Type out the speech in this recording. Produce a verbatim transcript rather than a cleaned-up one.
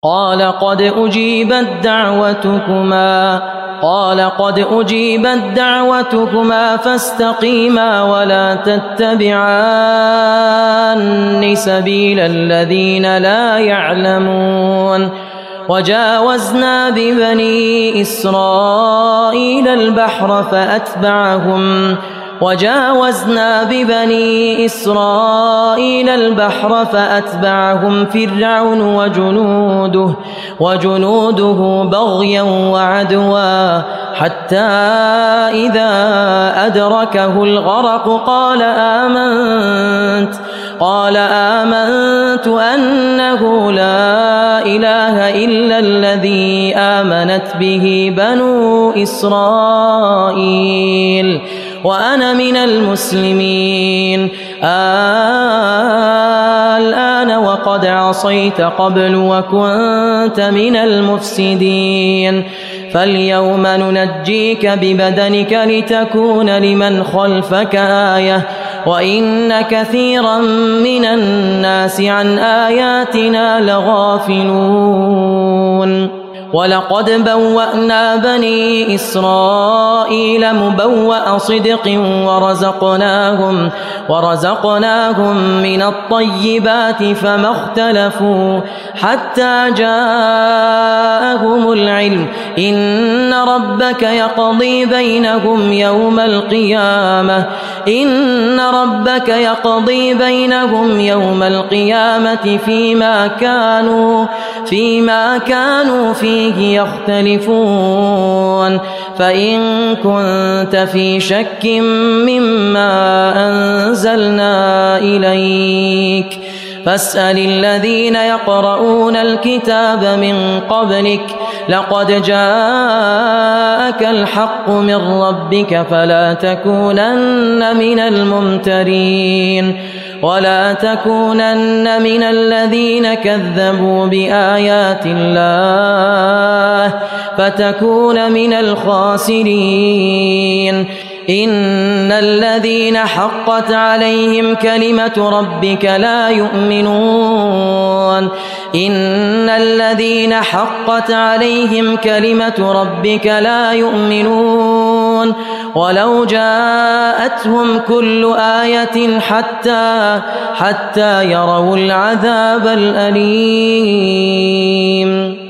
قال قد أجيبت دعوتكما قال قد أجيبت دعوتكما فاستقيما ولا تتبعان سبيل الذين لا يعلمون وجاوزنا ببني إسرائيل البحر فأتبعهم وجاوزنا ببني إسرائيل البحر فأتبعهم فرعون وجنوده وجنوده بغيا وعدوا حتى إذا أدركه الغرق قال آمنت قال آمنت أنه لا إله إلا الذي آمنت به بنو إسرائيل وأنا من المسلمين الآن وقد عصيت قبل وكنت من المفسدين فاليوم ننجيك ببدنك لتكون لمن خلفك آية وإن كثيرا من الناس عن آياتنا لغافلون ولقد بوأنا بني إسرائيل مبوأ صدق ورزقناهم ورزقناهم من الطيبات فما اختلفوا حتى جاءهم العلم إن ربك يقضي بينهم يوم القيامة إن ربك يقضي بينهم يوم القيامة فيما كانوا فيما كانوا فيه يختلفون فإن كنت في شك مما أنزلنا إليك فاسأل الذين يقرؤون الكتاب من قبلك لقد جاءك الحق من ربك فلا تكونن من الممترين ولا تكونن من الذين كذبوا بآيات الله فتكون من الخاسرين إن الذين حقت عليهم كلمة ربك لا يؤمنون إن الذين حقت عليهم كلمة ربك لا يؤمنون ولو جاءتهم كل آية حتى حتى يروا العذاب الأليم